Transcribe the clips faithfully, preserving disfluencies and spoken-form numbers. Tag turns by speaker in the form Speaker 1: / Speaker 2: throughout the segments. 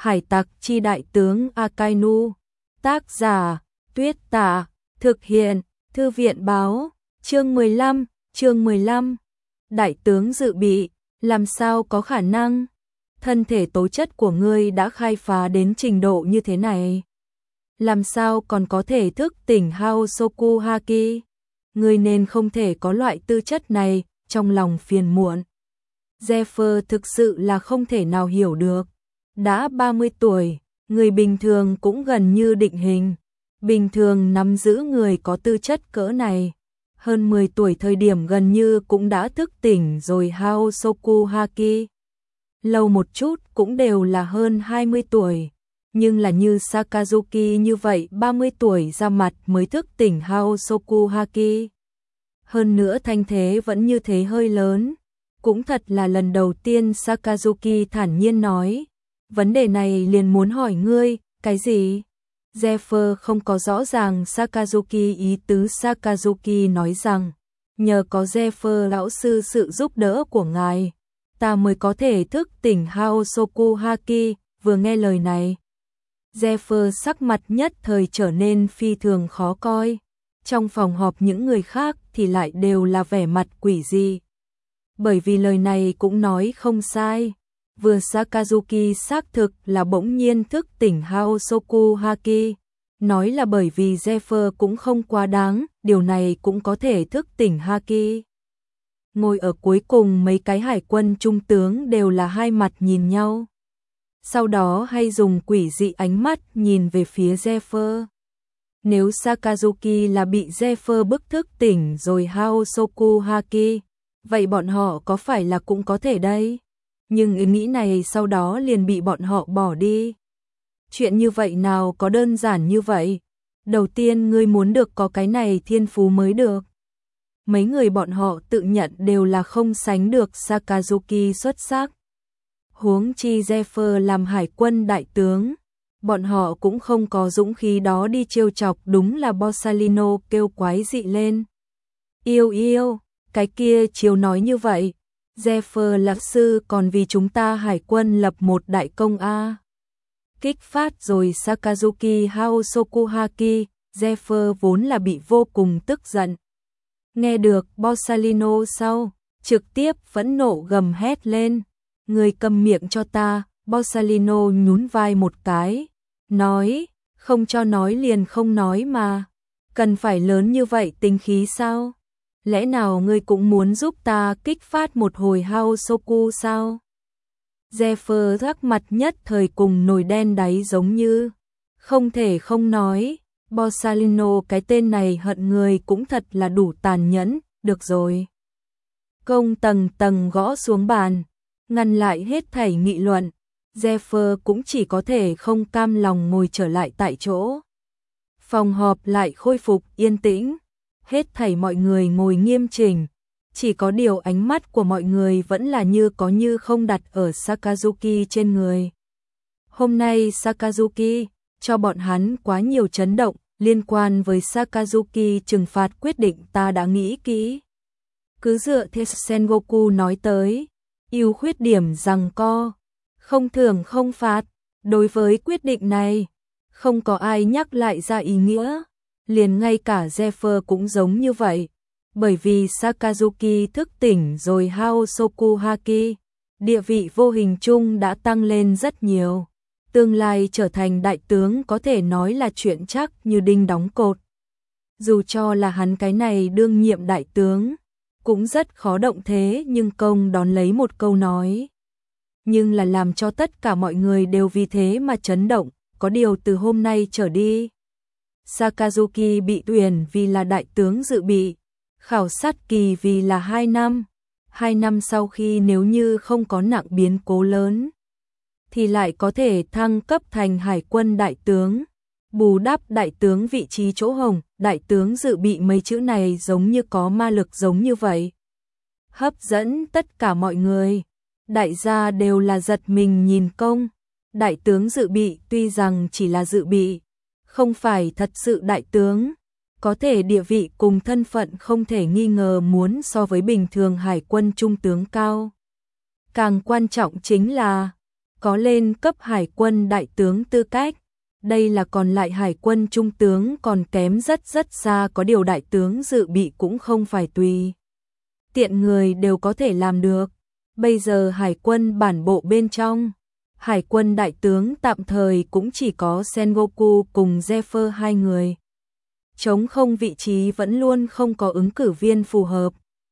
Speaker 1: Hải tặc chi đại tướng Akainu. Tác giả, Tuyết Tả. Thực hiện, Thư viện báo. Chương mười lăm, chương mười lăm. Đại tướng dự bị, làm sao có khả năng? Thân thể tố chất của ngươi đã khai phá đến trình độ như thế này. Làm sao còn có thể thức tỉnh Haosoku Haki? Ngươi nên không thể có loại tư chất này, trong lòng phiền muộn. Zephyr thực sự là không thể nào hiểu được. Đã ba mươi tuổi, người bình thường cũng gần như định hình. Bình thường nắm giữ người có tư chất cỡ này. Hơn mười tuổi thời điểm gần như cũng đã thức tỉnh rồi Haosoku Haki. Lâu một chút cũng đều là hơn hai mươi tuổi. Nhưng là như Sakazuki như vậy ba mươi tuổi ra mặt mới thức tỉnh Haosoku Haki. Hơn nữa thanh thế vẫn như thế hơi lớn. Cũng thật là lần đầu tiên Sakazuki thản nhiên nói. Vấn đề này liền muốn hỏi ngươi, cái gì? Zephyr không có rõ ràng Sakazuki ý tứ. Sakazuki nói rằng, nhờ có Zephyr lão sư sự giúp đỡ của ngài, ta mới có thể thức tỉnh Haosoku Haki. Vừa nghe lời này, Zephyr sắc mặt nhất thời trở nên phi thường khó coi. Trong phòng họp những người khác thì lại đều là vẻ mặt quỷ dị. Bởi vì lời này cũng nói không sai. Vừa Sakazuki xác thực là bỗng nhiên thức tỉnh Haosoku Haki. Nói là bởi vì Zephyr cũng không quá đáng, điều này cũng có thể thức tỉnh Haki. Ngồi ở cuối cùng mấy cái hải quân trung tướng đều là hai mặt nhìn nhau. Sau đó hay dùng quỷ dị ánh mắt nhìn về phía Zephyr. Nếu Sakazuki là bị Zephyr bức thức tỉnh rồi Haosoku Haki, vậy bọn họ có phải là cũng có thể đây? Nhưng ý nghĩ này sau đó liền bị bọn họ bỏ đi. Chuyện như vậy nào có đơn giản như vậy? Đầu tiên ngươi muốn được có cái này thiên phú mới được. Mấy người bọn họ tự nhận đều là không sánh được Sakazuki xuất sắc. Huống chi Zephyr làm hải quân đại tướng, bọn họ cũng không có dũng khí đó đi trêu chọc. Đúng là Borsalino kêu quái dị lên. Yêu yêu, cái kia chiều nói như vậy. Zephyr lão sư còn vì chúng ta hải quân lập một đại công a. Kích phát rồi Sakazuki Haosoku Haki. Zephyr vốn là bị vô cùng tức giận. Nghe được Borsalino sau, trực tiếp phẫn nộ gầm hét lên. Người câm miệng cho ta. Borsalino nhún vai một cái, nói, không cho nói liền không nói mà. Cần phải lớn như vậy tính khí sao? Lẽ nào ngươi cũng muốn giúp ta kích phát một hồi Haosoku sao? Zephyr sắc mặt nhất thời cùng nồi đen đáy giống như. Không thể không nói, Borsalino cái tên này hận người cũng thật là đủ tàn nhẫn. Được rồi. Công tầng tầng gõ xuống bàn, ngăn lại hết thảy nghị luận. Zephyr cũng chỉ có thể không cam lòng ngồi trở lại tại chỗ. Phòng họp lại khôi phục yên tĩnh. Hết thảy mọi người ngồi nghiêm chỉnh. Chỉ có điều ánh mắt của mọi người vẫn là như có như không đặt ở Sakazuki trên người. Hôm nay Sakazuki cho bọn hắn quá nhiều chấn động. Liên quan với Sakazuki trừng phạt quyết định ta đã nghĩ kỹ. Cứ dựa theo Sengoku nói tới, ưu khuyết điểm giằng co, không thưởng không phạt. Đối với quyết định này, không có ai nhắc lại ra ý nghĩa. Liền ngay cả Zephyr cũng giống như vậy. Bởi vì Sakazuki thức tỉnh rồi Haosoku Haki, địa vị vô hình chung đã tăng lên rất nhiều. Tương lai trở thành đại tướng có thể nói là chuyện chắc như đinh đóng cột. Dù cho là hắn cái này đương nhiệm đại tướng, cũng rất khó động thế nhưng công đón lấy một câu nói. Nhưng là làm cho tất cả mọi người đều vì thế mà chấn động. Có điều từ hôm nay trở đi, Sakazuki bị tuyển vì là đại tướng dự bị, khảo sát kỳ vì là hai năm. Hai năm sau khi nếu như không có nặng biến cố lớn, thì lại có thể thăng cấp thành hải quân đại tướng, bù đắp đại tướng vị trí chỗ hồng. Đại tướng dự bị mấy chữ này giống như có ma lực giống như vậy, hấp dẫn tất cả mọi người. Đại gia đều là giật mình nhìn công. Đại tướng dự bị tuy rằng chỉ là dự bị, không phải thật sự đại tướng, có thể địa vị cùng thân phận không thể nghi ngờ muốn so với bình thường hải quân trung tướng cao. Càng quan trọng chính là có lên cấp hải quân đại tướng tư cách. Đây là còn lại hải quân trung tướng còn kém rất rất xa, có điều đại tướng dự bị cũng không phải tùy tiện người đều có thể làm được. Bây giờ hải quân bản bộ bên trong, hải quân đại tướng tạm thời cũng chỉ có Sengoku cùng Zephyr hai người. Trống không vị trí vẫn luôn không có ứng cử viên phù hợp.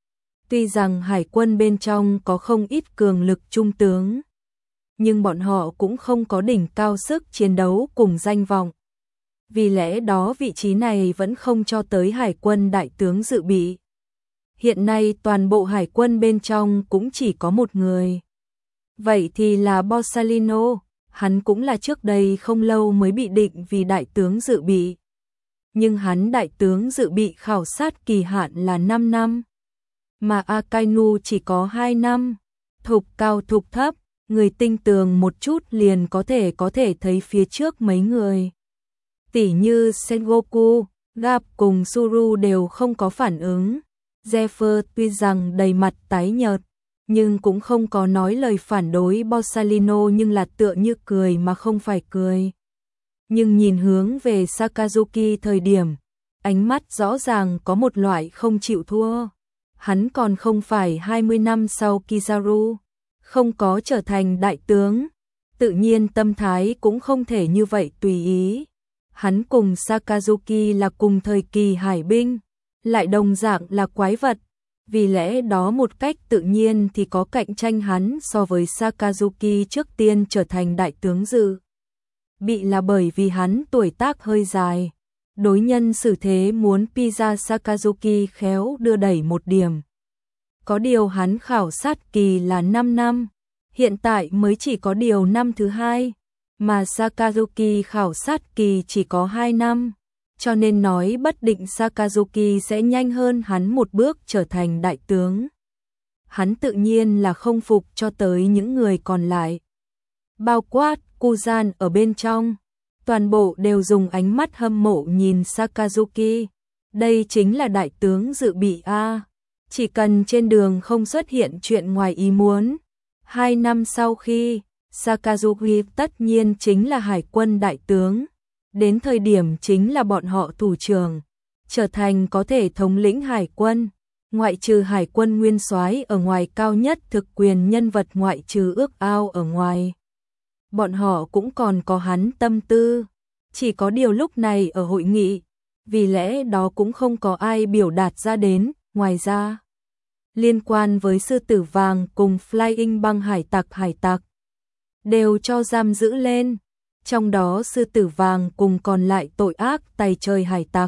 Speaker 1: Tuy rằng hải quân bên trong có không ít cường lực trung tướng, nhưng bọn họ cũng không có đỉnh cao sức chiến đấu cùng danh vọng. Vì lẽ đó vị trí này vẫn không cho tới hải quân đại tướng dự bị. Hiện nay toàn bộ hải quân bên trong cũng chỉ có một người. Vậy thì là Borsalino, hắn cũng là trước đây không lâu mới bị định vì đại tướng dự bị. Nhưng hắn đại tướng dự bị khảo sát kỳ hạn là năm năm, mà Akainu chỉ có hai năm. Thục cao thục thấp, người tinh tường một chút liền có thể có thể thấy phía trước mấy người. Tỉ như Sengoku, Gap cùng Suru đều không có phản ứng. Zephyr tuy rằng đầy mặt tái nhợt, nhưng cũng không có nói lời phản đối Borsalino, nhưng là tựa như cười mà không phải cười. Nhưng nhìn hướng về Sakazuki thời điểm, ánh mắt rõ ràng có một loại không chịu thua. Hắn còn không phải hai mươi năm sau Kizaru, không có trở thành đại tướng, tự nhiên tâm thái cũng không thể như vậy tùy ý. Hắn cùng Sakazuki là cùng thời kỳ hải binh, lại đồng dạng là quái vật, vì lẽ đó một cách tự nhiên thì có cạnh tranh hắn so với Sakazuki trước tiên trở thành đại tướng dự bị là bởi vì hắn tuổi tác hơi dài. Đối nhân xử thế muốn Pizza Sakazuki khéo đưa đẩy một điểm. Có điều hắn khảo sát kỳ là năm năm, hiện tại mới chỉ có điều năm thứ hai, mà Sakazuki khảo sát kỳ chỉ có hai năm, cho nên nói bất định Sakazuki sẽ nhanh hơn hắn một bước trở thành đại tướng. Hắn tự nhiên là không phục cho tới những người còn lại. Bao quát Kuzan ở bên trong, toàn bộ đều dùng ánh mắt hâm mộ nhìn Sakazuki. Đây chính là đại tướng dự bị a. Chỉ cần trên đường không xuất hiện chuyện ngoài ý muốn. Hai năm sau khi, Sakazuki tất nhiên chính là hải quân đại tướng. Đến thời điểm chính là bọn họ thủ trưởng, trở thành có thể thống lĩnh hải quân. Ngoại trừ hải quân nguyên soái ở ngoài cao nhất thực quyền nhân vật, ngoại trừ ước ao ở ngoài. Bọn họ cũng còn có hắn tâm tư. Chỉ có điều lúc này ở hội nghị, vì lẽ đó cũng không có ai biểu đạt ra đến. Ngoài ra, liên quan với sư tử vàng cùng Flying băng hải tặc hải tặc, đều cho giam giữ lên. Trong đó sư tử vàng cùng còn lại tội ác tày trời hải tặc,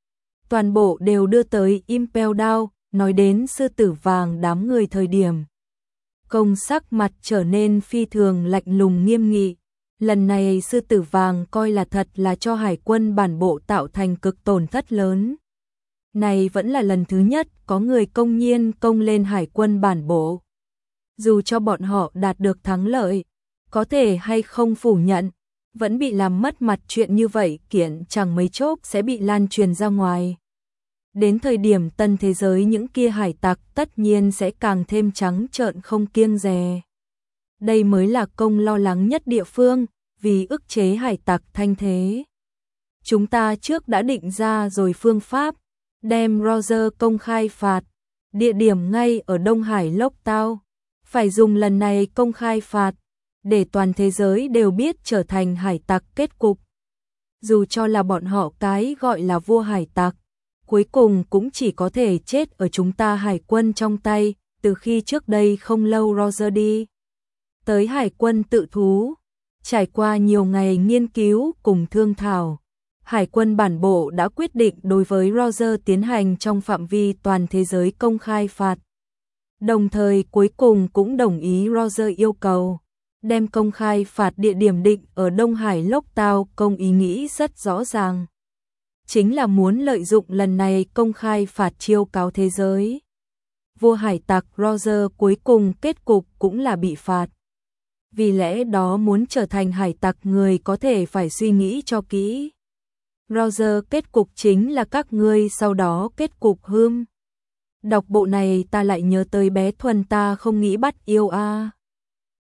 Speaker 1: toàn bộ đều đưa tới Impel Down. Nói đến sư tử vàng đám người thời điểm, công sắc mặt trở nên phi thường lạnh lùng nghiêm nghị. Lần này sư tử vàng coi là thật là cho hải quân bản bộ tạo thành cực tổn thất lớn. Này vẫn là lần thứ nhất có người công nhiên công lên hải quân bản bộ. Dù cho bọn họ đạt được thắng lợi, có thể hay không phủ nhận, vẫn bị làm mất mặt. Chuyện như vậy kiện chẳng mấy chốc sẽ bị lan truyền ra ngoài. Đến thời điểm tân thế giới, những kia hải tặc tất nhiên sẽ càng thêm trắng trợn không kiêng dè. Đây mới là công lo lắng nhất địa phương, vì ức chế hải tặc thanh thế. Chúng ta trước đã định ra rồi phương pháp, đem Roger công khai phạt, địa điểm ngay ở Đông Hải Lốc Tao. Phải dùng lần này công khai phạt, để toàn thế giới đều biết trở thành hải tặc kết cục. Dù cho là bọn họ cái gọi là vua hải tặc, cuối cùng cũng chỉ có thể chết ở chúng ta hải quân trong tay. Từ khi trước đây không lâu Roger đi tới hải quân tự thú, trải qua nhiều ngày nghiên cứu cùng thương thảo, hải quân bản bộ đã quyết định đối với Roger tiến hành trong phạm vi toàn thế giới công khai phạt. Đồng thời cuối cùng cũng đồng ý Roger yêu cầu, đem công khai phạt địa điểm định ở Đông Hải Lốc Tao. Công ý nghĩ rất rõ ràng, chính là muốn lợi dụng lần này công khai phạt chiêu cáo thế giới. Vua hải tặc Roger cuối cùng kết cục cũng là bị phạt. Vì lẽ đó muốn trở thành hải tặc người có thể phải suy nghĩ cho kỹ. Roger kết cục chính là các ngươi sau đó kết cục hươm. Đọc bộ này ta lại nhớ tới bé Thuần ta không nghĩ bắt yêu a.